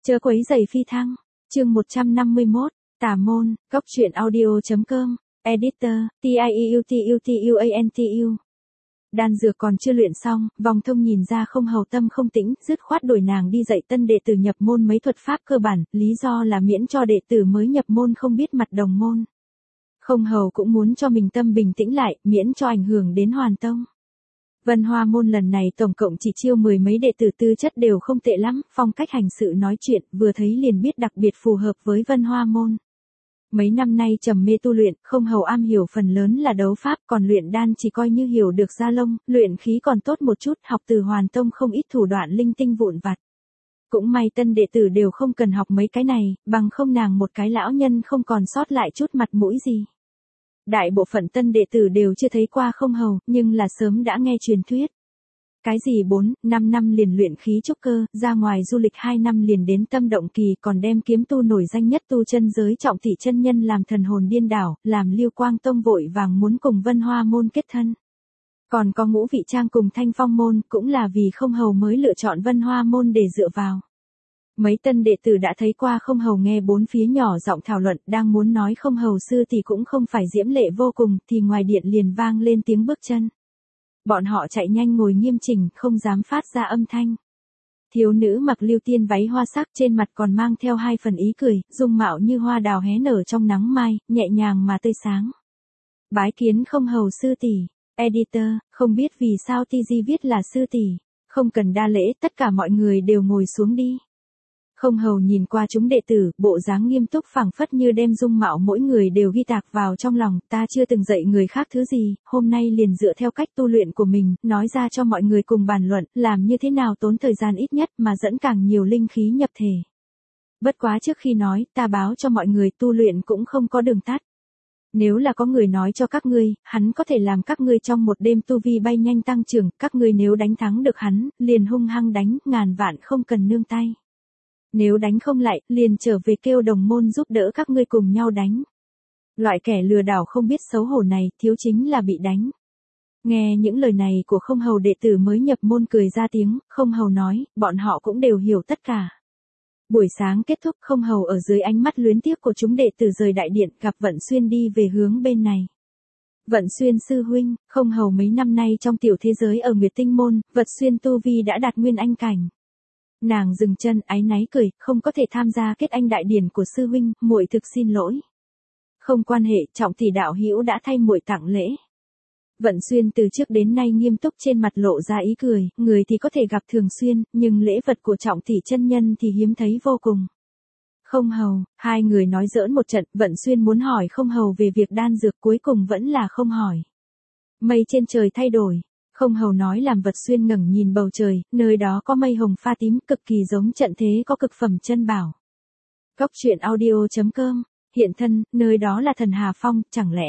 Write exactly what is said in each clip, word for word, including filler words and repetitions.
Chớ quấy giày phi thăng. Chương một trăm năm mươi mốt. Tà môn. Cóc truyện audio.com. Editor. T I E U T U T U A N T U. Đan dược còn chưa luyện xong, Vòng Thông nhìn ra Không Hầu tâm không tĩnh, dứt khoát đổi nàng đi dạy tân đệ tử nhập môn mấy thuật pháp cơ bản, lý do là miễn cho đệ tử mới nhập môn không biết mặt đồng môn. Không Hầu cũng muốn cho mình tâm bình tĩnh lại, miễn cho ảnh hưởng đến Hoàn Tông. Vân Hoa môn lần này tổng cộng chỉ chiêu mười mấy đệ tử, tư chất đều không tệ lắm, phong cách hành sự nói chuyện, vừa thấy liền biết đặc biệt phù hợp với Vân Hoa môn. Mấy năm nay trầm mê tu luyện, Không Hầu am hiểu phần lớn là đấu pháp, còn luyện đan chỉ coi như hiểu được gia lông, luyện khí còn tốt một chút, học từ Hoàn Tông không ít thủ đoạn linh tinh vụn vặt. Cũng may tân đệ tử đều không cần học mấy cái này, bằng không nàng một cái lão nhân không còn sót lại chút mặt mũi gì. Đại bộ phận tân đệ tử đều chưa thấy qua Không Hầu, nhưng là sớm đã nghe truyền thuyết. Cái gì bốn, năm năm liền luyện khí trúc cơ, ra ngoài du lịch hai năm liền đến Tâm Động Kỳ, còn đem kiếm tu nổi danh nhất tu chân giới Trọng Tỷ chân nhân làm thần hồn điên đảo, làm Lưu Quang Tông vội vàng muốn cùng Vân Hoa môn kết thân. Còn có Ngũ Vị Trang cùng Thanh Phong môn, cũng là vì Không Hầu mới lựa chọn Vân Hoa môn để dựa vào. Mấy tân đệ tử đã thấy qua Không Hầu nghe bốn phía nhỏ giọng thảo luận, đang muốn nói Không Hầu sư thì cũng không phải diễm lệ vô cùng, thì ngoài điện liền vang lên tiếng bước chân. Bọn họ chạy nhanh ngồi nghiêm chỉnh, không dám phát ra âm thanh. Thiếu nữ mặc lưu tiên váy hoa sắc, trên mặt còn mang theo hai phần ý cười, dung mạo như hoa đào hé nở trong nắng mai, nhẹ nhàng mà tươi sáng. Bái kiến Không Hầu sư tỷ. Editor, không biết vì sao Ti Di viết là sư tỷ. Không cần đa lễ, tất cả mọi người đều ngồi xuống đi. Không Hầu nhìn qua chúng đệ tử, bộ dáng nghiêm túc phảng phất như đem dung mạo mỗi người đều ghi tạc vào trong lòng, ta chưa từng dạy người khác thứ gì, hôm nay liền dựa theo cách tu luyện của mình, nói ra cho mọi người cùng bàn luận, làm như thế nào tốn thời gian ít nhất mà dẫn càng nhiều linh khí nhập thể. Bất quá trước khi nói, ta báo cho mọi người tu luyện cũng không có đường tắt. Nếu là có người nói cho các ngươi, hắn có thể làm các ngươi trong một đêm tu vi bay nhanh tăng trưởng, các ngươi nếu đánh thắng được hắn, liền hung hăng đánh, ngàn vạn không cần nương tay. Nếu đánh không lại, liền trở về kêu đồng môn giúp đỡ các ngươi cùng nhau đánh. Loại kẻ lừa đảo không biết xấu hổ này, thiếu chính là bị đánh. Nghe những lời này của Không Hầu đệ tử mới nhập môn cười ra tiếng, Không Hầu nói, bọn họ cũng đều hiểu tất cả. Buổi sáng kết thúc, Không Hầu ở dưới ánh mắt luyến tiếc của chúng đệ tử rời đại điện, gặp Vận Xuyên đi về hướng bên này. Vận Xuyên sư huynh, Không Hầu mấy năm nay trong tiểu thế giới ở Nguyệt Tinh môn, Vận Xuyên tu vi đã đạt nguyên anh cảnh. Nàng dừng chân, áy náy cười, không có thể tham gia kết anh đại điển của sư huynh, muội thực xin lỗi. Không quan hệ, Trọng Tỷ đạo hữu đã thay muội tặng lễ. Vận Xuyên từ trước đến nay nghiêm túc, trên mặt lộ ra ý cười, người thì có thể gặp thường xuyên, nhưng lễ vật của Trọng Tỷ chân nhân thì hiếm thấy vô cùng. Không Hầu, hai người nói giỡn một trận, Vận Xuyên muốn hỏi Không Hầu về việc đan dược, cuối cùng vẫn là không hỏi. Mây trên trời thay đổi. Không Hầu nói làm Vật Xuyên ngẩng nhìn bầu trời, nơi đó có mây hồng pha tím, cực kỳ giống trận thế có cực phẩm chân bảo. Cóc truyện audio.com, hiện thân, nơi đó là Thần Hà Phong, chẳng lẽ?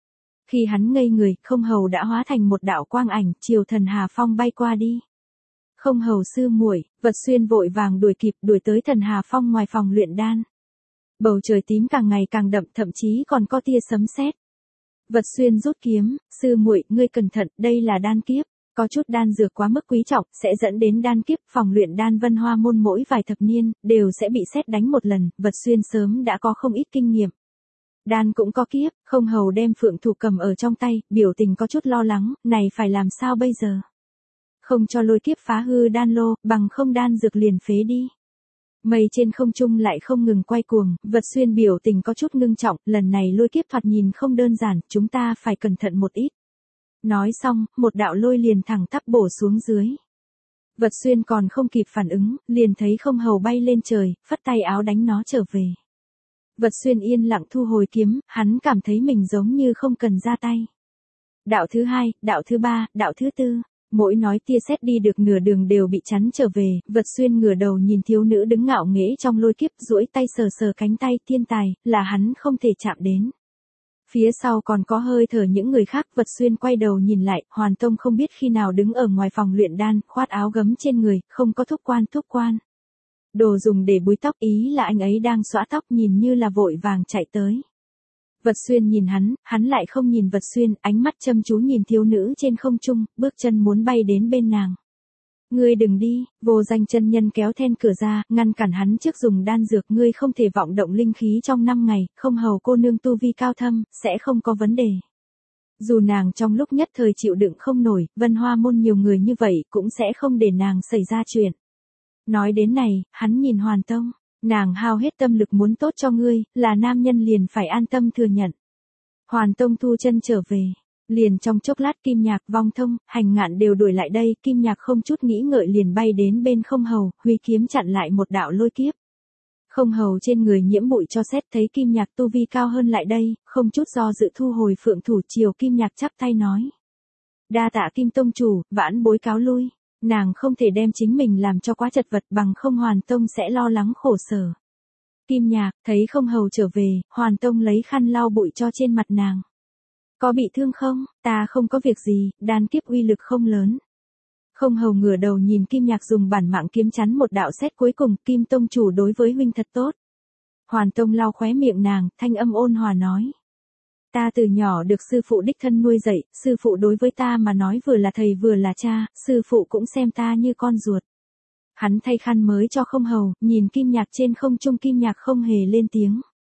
Khi hắn ngây người, Không Hầu đã hóa thành một đạo quang ảnh, chiều Thần Hà Phong bay qua đi. Không Hầu sư muội, Vật Xuyên vội vàng đuổi kịp, đuổi tới Thần Hà Phong ngoài phòng luyện đan. Bầu trời tím càng ngày càng đậm, thậm chí còn có tia sấm sét. Vật Xuyên rút kiếm, sư muội, ngươi cẩn thận, đây là đan kiếp, có chút đan dược quá mức quý trọng, sẽ dẫn đến đan kiếp, phòng luyện đan Vân Hoa môn mỗi vài thập niên, đều sẽ bị sét đánh một lần, Vật Xuyên sớm đã có không ít kinh nghiệm. Đan cũng có kiếp, Không Hầu đem phượng thủ cầm ở trong tay, biểu tình có chút lo lắng, này phải làm sao bây giờ? Không cho lôi kiếp phá hư đan lô, bằng không đan dược liền phế đi. Mây trên không trung lại không ngừng quay cuồng, Vật Xuyên biểu tình có chút ngưng trọng, lần này lôi kiếp thoạt nhìn không đơn giản, chúng ta phải cẩn thận một ít. Nói xong, một đạo lôi liền thẳng tắp bổ xuống dưới. Vật Xuyên còn không kịp phản ứng, liền thấy Không Hầu bay lên trời, phất tay áo đánh nó trở về. Vật Xuyên yên lặng thu hồi kiếm, hắn cảm thấy mình giống như không cần ra tay. Đạo thứ hai, đạo thứ ba, đạo thứ tư. Mỗi nói tia sét đi được nửa đường đều bị chắn trở về, Vật Xuyên ngửa đầu nhìn thiếu nữ đứng ngạo nghễ trong lôi kiếp, duỗi tay sờ sờ cánh tay, thiên tài, là hắn không thể chạm đến. Phía sau còn có hơi thở những người khác, Vật Xuyên quay đầu nhìn lại, Hoàn Tông không biết khi nào đứng ở ngoài phòng luyện đan, khoát áo gấm trên người, không có thúc quan thúc quan. Đồ dùng để búi tóc, ý là anh ấy đang xõa tóc, nhìn như là vội vàng chạy tới. Vật Xuyên nhìn hắn, hắn lại không nhìn Vật Xuyên, ánh mắt chăm chú nhìn thiếu nữ trên không trung, bước chân muốn bay đến bên nàng. Ngươi đừng đi, vô danh chân nhân kéo then cửa ra, ngăn cản hắn trước dùng đan dược. Ngươi không thể vọng động linh khí trong năm ngày, không hầu cô nương tu vi cao thâm, sẽ không có vấn đề. Dù nàng trong lúc nhất thời chịu đựng không nổi, Vân Hoa môn nhiều người như vậy cũng sẽ không để nàng xảy ra chuyện. Nói đến này, hắn nhìn Hoàn Tông, nàng hao hết tâm lực muốn tốt cho ngươi, là nam nhân liền phải an tâm thừa nhận. Hoàn Tông thu chân trở về. Liền trong chốc lát Kim Nhạc, Vong Thông, Hành Ngạn đều đuổi lại đây, Kim Nhạc không chút nghĩ ngợi liền bay đến bên Không Hầu, huy kiếm chặn lại một đạo lôi kiếp. Không Hầu trên người nhiễm bụi cho xét thấy Kim Nhạc tu vi cao hơn lại đây, không chút do dự thu hồi phượng thủ chiều Kim Nhạc chắp tay nói. Đa tạ Kim Tông chủ, vãn bối cáo lui, nàng không thể đem chính mình làm cho quá chật vật bằng không Hoàn Tông sẽ lo lắng khổ sở. Kim Nhạc, thấy Không Hầu trở về, Hoàn Tông lấy khăn lau bụi cho trên mặt nàng. Có bị thương không? Ta không có việc gì, đan kiếp uy lực không lớn. Không Hầu ngửa đầu nhìn Kim Nhạc dùng bản mạng kiếm chắn một đạo xét cuối cùng, Kim Tông chủ đối với huynh thật tốt. Hoàn Tông lau khóe miệng nàng, thanh âm ôn hòa nói. Ta từ nhỏ được sư phụ đích thân nuôi dạy, sư phụ đối với ta mà nói vừa là thầy vừa là cha, sư phụ cũng xem ta như con ruột. Hắn thay khăn mới cho Không Hầu, nhìn Kim Nhạc trên không trung, Kim Nhạc không hề lên tiếng.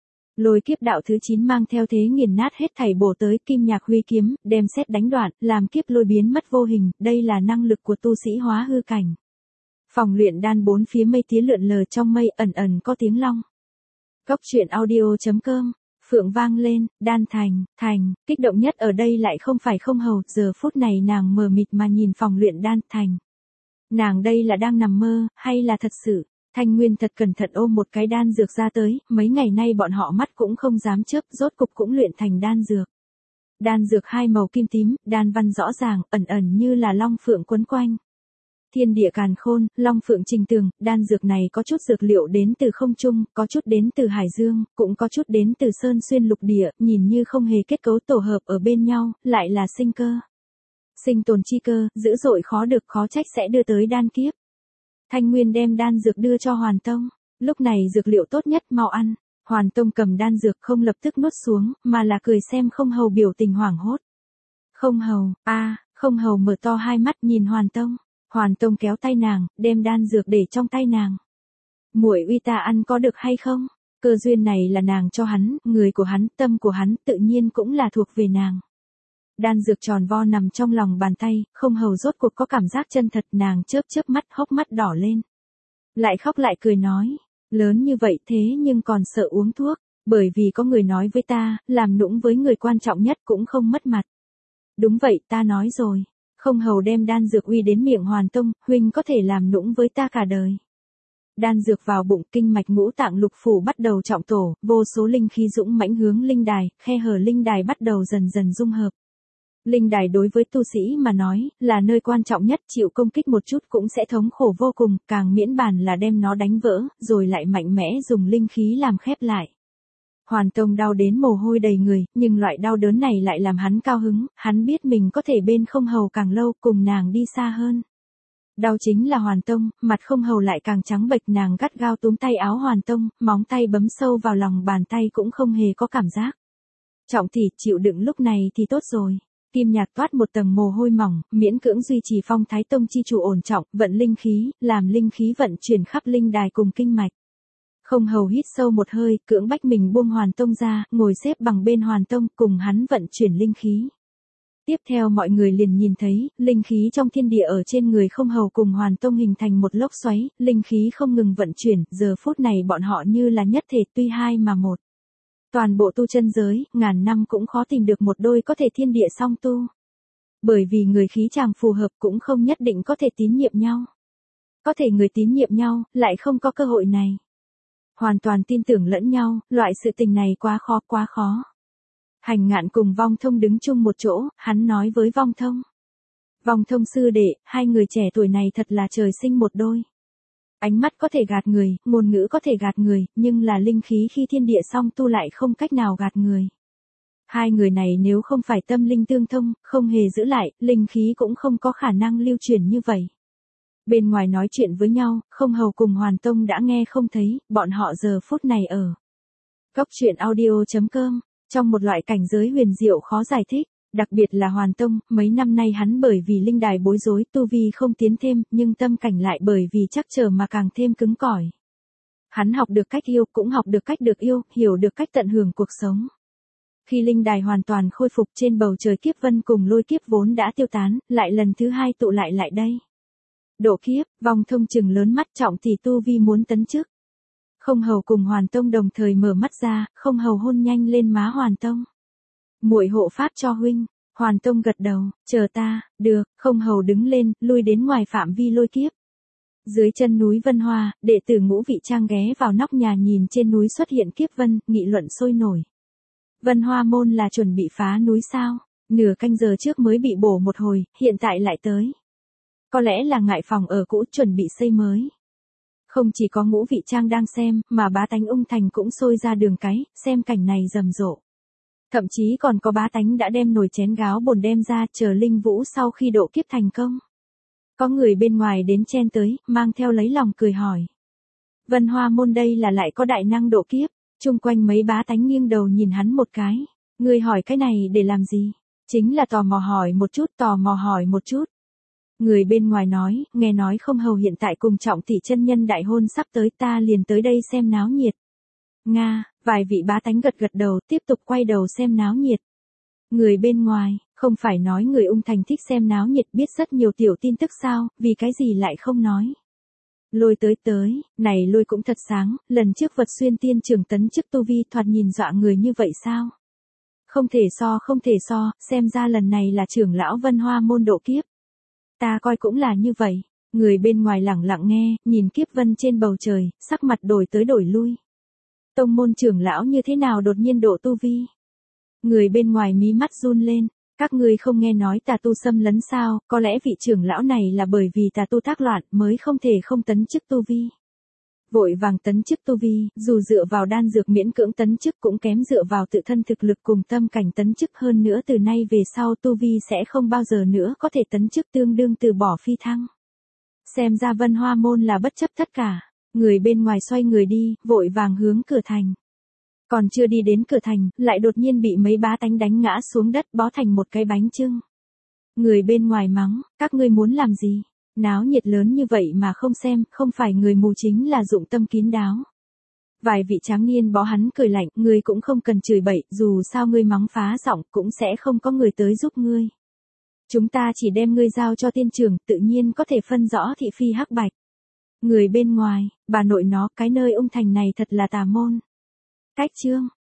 Lôi kiếp đạo thứ chín mang theo thế nghiền nát hết thảy bổ tới, Kim Nhạc huy kiếm, đem xét đánh đoạn, làm kiếp lôi biến mất vô hình, đây là năng lực của tu sĩ hóa hư cảnh. Phòng luyện đan bốn phía mây tía lượn lờ trong mây, ẩn ẩn có tiếng long. Cốc truyện audio chấm com, phượng vang lên, đan thành, thành, kích động nhất ở đây lại không phải Không Hầu, giờ phút này nàng mờ mịt mà nhìn phòng luyện đan thành. Nàng đây là đang nằm mơ, hay là thật sự? Thanh Nguyên thật cẩn thận ôm một cái đan dược ra tới, mấy ngày nay bọn họ mắt cũng không dám chớp, rốt cục cũng luyện thành đan dược. Đan dược hai màu kim tím, đan văn rõ ràng, ẩn ẩn như là long phượng quấn quanh. Thiên địa càn khôn, long phượng trình tường, đan dược này có chút dược liệu đến từ không trung, có chút đến từ hải dương, cũng có chút đến từ sơn xuyên lục địa, nhìn như không hề kết cấu tổ hợp ở bên nhau, lại là sinh cơ. Sinh tồn chi cơ, dữ dội khó được, khó trách sẽ đưa tới đan kiếp. Thanh Nguyên đem đan dược đưa cho Hoàn Tông, lúc này dược liệu tốt nhất, mau ăn. Hoàn Tông cầm đan dược không lập tức nuốt xuống, mà là cười xem Không Hầu biểu tình hoảng hốt. Không Hầu, a, à, Không Hầu mở to hai mắt nhìn Hoàn Tông. Hoàn Tông kéo tay nàng, đem đan dược để trong tay nàng. Muội uy ta ăn có được hay không? Cơ duyên này là nàng cho hắn, người của hắn, tâm của hắn, tự nhiên cũng là thuộc về nàng. Đan dược tròn vo nằm trong lòng bàn tay, Không Hầu rốt cuộc có cảm giác chân thật, nàng chớp chớp mắt, hốc mắt đỏ lên. Lại khóc lại cười nói, lớn như vậy thế nhưng còn sợ uống thuốc, bởi vì có người nói với ta, làm nũng với người quan trọng nhất cũng không mất mặt. Đúng vậy, ta nói rồi. Không Hầu đem đan dược uy đến miệng Hoàn Tông, huynh có thể làm nũng với ta cả đời. Đan dược vào bụng, kinh mạch ngũ tạng lục phủ bắt đầu trọng tổ, vô số linh khí dũng mãnh hướng linh đài, khe hở linh đài bắt đầu dần dần dung hợp. Linh đài đối với tu sĩ mà nói, là nơi quan trọng nhất, chịu công kích một chút cũng sẽ thống khổ vô cùng, càng miễn bàn là đem nó đánh vỡ, rồi lại mạnh mẽ dùng linh khí làm khép lại. Hoàn Tông đau đến mồ hôi đầy người, nhưng loại đau đớn này lại làm hắn cao hứng, hắn biết mình có thể bên Không Hầu càng lâu, cùng nàng đi xa hơn. Đau chính là Hoàn Tông, mặt Không Hầu lại càng trắng bệch, nàng gắt gao túm tay áo Hoàn Tông, móng tay bấm sâu vào lòng bàn tay cũng không hề có cảm giác. Trọng tỷ, chịu đựng lúc này thì tốt rồi. Kim Nhạc toát một tầng mồ hôi mỏng, miễn cưỡng duy trì phong thái tông chi chủ ổn trọng, vận linh khí, làm linh khí vận chuyển khắp linh đài cùng kinh mạch. Không Hầu hít sâu một hơi, cưỡng bách mình buông Hoàn Tông ra, ngồi xếp bằng bên Hoàn Tông, cùng hắn vận chuyển linh khí. Tiếp theo mọi người liền nhìn thấy, linh khí trong thiên địa ở trên người Không Hầu cùng Hoàn Tông hình thành một lốc xoáy, linh khí không ngừng vận chuyển, giờ phút này bọn họ như là nhất thể, tuy hai mà một. Toàn bộ tu chân giới, ngàn năm cũng khó tìm được một đôi có thể thiên địa song tu. Bởi vì người khí chàng phù hợp cũng không nhất định có thể tín nhiệm nhau. Có thể người tín nhiệm nhau, lại không có cơ hội này. Hoàn toàn tin tưởng lẫn nhau, loại sự tình này quá khó quá khó. Hành Ngạn cùng Vong Thông đứng chung một chỗ, hắn nói với Vong Thông. Vong Thông sư đệ, hai người trẻ tuổi này thật là trời sinh một đôi. Ánh mắt có thể gạt người, ngôn ngữ có thể gạt người, nhưng là linh khí khi thiên địa song tu lại không cách nào gạt người. Hai người này nếu không phải tâm linh tương thông, không hề giữ lại, linh khí cũng không có khả năng lưu truyền như vậy. Bên ngoài nói chuyện với nhau, Không Hầu cùng Hoàn Tông đã nghe không thấy, bọn họ giờ phút này ở Cốc truyện audio chấm com, trong một loại cảnh giới huyền diệu khó giải thích. Đặc biệt là Hoàn Tông, mấy năm nay hắn bởi vì linh đài bối rối tu vi không tiến thêm, nhưng tâm cảnh lại bởi vì chắc chờ mà càng thêm cứng cỏi. Hắn học được cách yêu, cũng học được cách được yêu, hiểu được cách tận hưởng cuộc sống. Khi linh đài hoàn toàn khôi phục trên bầu trời kiếp vân cùng lôi kiếp vốn đã tiêu tán, lại lần thứ hai tụ lại lại đây. Độ kiếp, vòng thông chừng lớn mắt trọng thì tu vi muốn tấn chức. Không hầu cùng Hoàn Tông đồng thời mở mắt ra, không hầu hôn nhanh lên má Hoàn Tông. Muội hộ pháp cho huynh. Hoàn Tông gật đầu, chờ ta, được, không hầu đứng lên, lui đến ngoài phạm vi lôi kiếp. Dưới chân núi Vân Hoa, đệ tử Ngũ Vị Trang ghé vào nóc nhà nhìn trên núi xuất hiện kiếp vân, nghị luận sôi nổi. Vân Hoa môn là chuẩn bị phá núi sao? Nửa canh giờ trước mới bị bổ một hồi, hiện tại lại tới. Có lẽ là ngại phòng ở cũ chuẩn bị xây mới. Không chỉ có Ngũ Vị Trang đang xem, mà bá tánh Ung Thành cũng sôi ra đường cái, xem cảnh này rầm rộ. Thậm chí còn có bá tánh đã đem nồi chén gáo bồn đem ra chờ Linh Vũ sau khi độ kiếp thành công. Có người bên ngoài đến chen tới, mang theo lấy lòng cười hỏi. Vân Hoa môn đây là lại có đại năng độ kiếp, chung quanh mấy bá tánh nghiêng đầu nhìn hắn một cái. Người hỏi cái này để làm gì? Chính là tò mò hỏi một chút, tò mò hỏi một chút. Người bên ngoài nói, nghe nói không hầu hiện tại cùng Trọng Tỷ chân nhân đại hôn sắp tới, ta liền tới đây xem náo nhiệt. Nga, vài vị bá tánh gật gật đầu, tiếp tục quay đầu xem náo nhiệt. Người bên ngoài, không phải nói người Ung Thành thích xem náo nhiệt biết rất nhiều tiểu tin tức sao, vì cái gì lại không nói. Lôi tới tới, này lôi cũng thật sáng, lần trước vật xuyên tiên trường tấn chức tu vi thoạt nhìn dọa người như vậy sao? Không thể so không thể so, xem ra lần này là trưởng lão Vân Hoa môn độ kiếp. Ta coi cũng là như vậy, người bên ngoài lẳng lặng nghe, nhìn kiếp vân trên bầu trời, sắc mặt đổi tới đổi lui. Tông môn trưởng lão như thế nào đột nhiên độ tu vi? Người bên ngoài mí mắt run lên, các ngươi không nghe nói tà tu xâm lấn sao, có lẽ vị trưởng lão này là bởi vì tà tu tác loạn mới không thể không tấn chức tu vi. Vội vàng tấn chức tu vi, dù dựa vào đan dược miễn cưỡng tấn chức cũng kém dựa vào tự thân thực lực cùng tâm cảnh tấn chức hơn nữa từ nay về sau tu vi sẽ không bao giờ nữa có thể tấn chức tương đương từ bỏ phi thăng. Xem ra Vân Hoa môn là bất chấp tất cả, người bên ngoài xoay người đi, vội vàng hướng cửa thành. Còn chưa đi đến cửa thành, lại đột nhiên bị mấy bá tánh đánh ngã xuống đất bó thành một cái bánh chưng. Người bên ngoài mắng, các ngươi muốn làm gì? Náo nhiệt lớn như vậy mà không xem, không phải người mù chính là dụng tâm kín đáo. Vài vị tráng niên bó hắn cười lạnh, ngươi cũng không cần chửi bậy, dù sao ngươi mắng phá giọng cũng sẽ không có người tới giúp ngươi. Chúng ta chỉ đem ngươi giao cho tiên trưởng, tự nhiên có thể phân rõ thị phi hắc bạch. Người bên ngoài, bà nội nó, cái nơi Ung Thành này thật là tà môn. Cách chương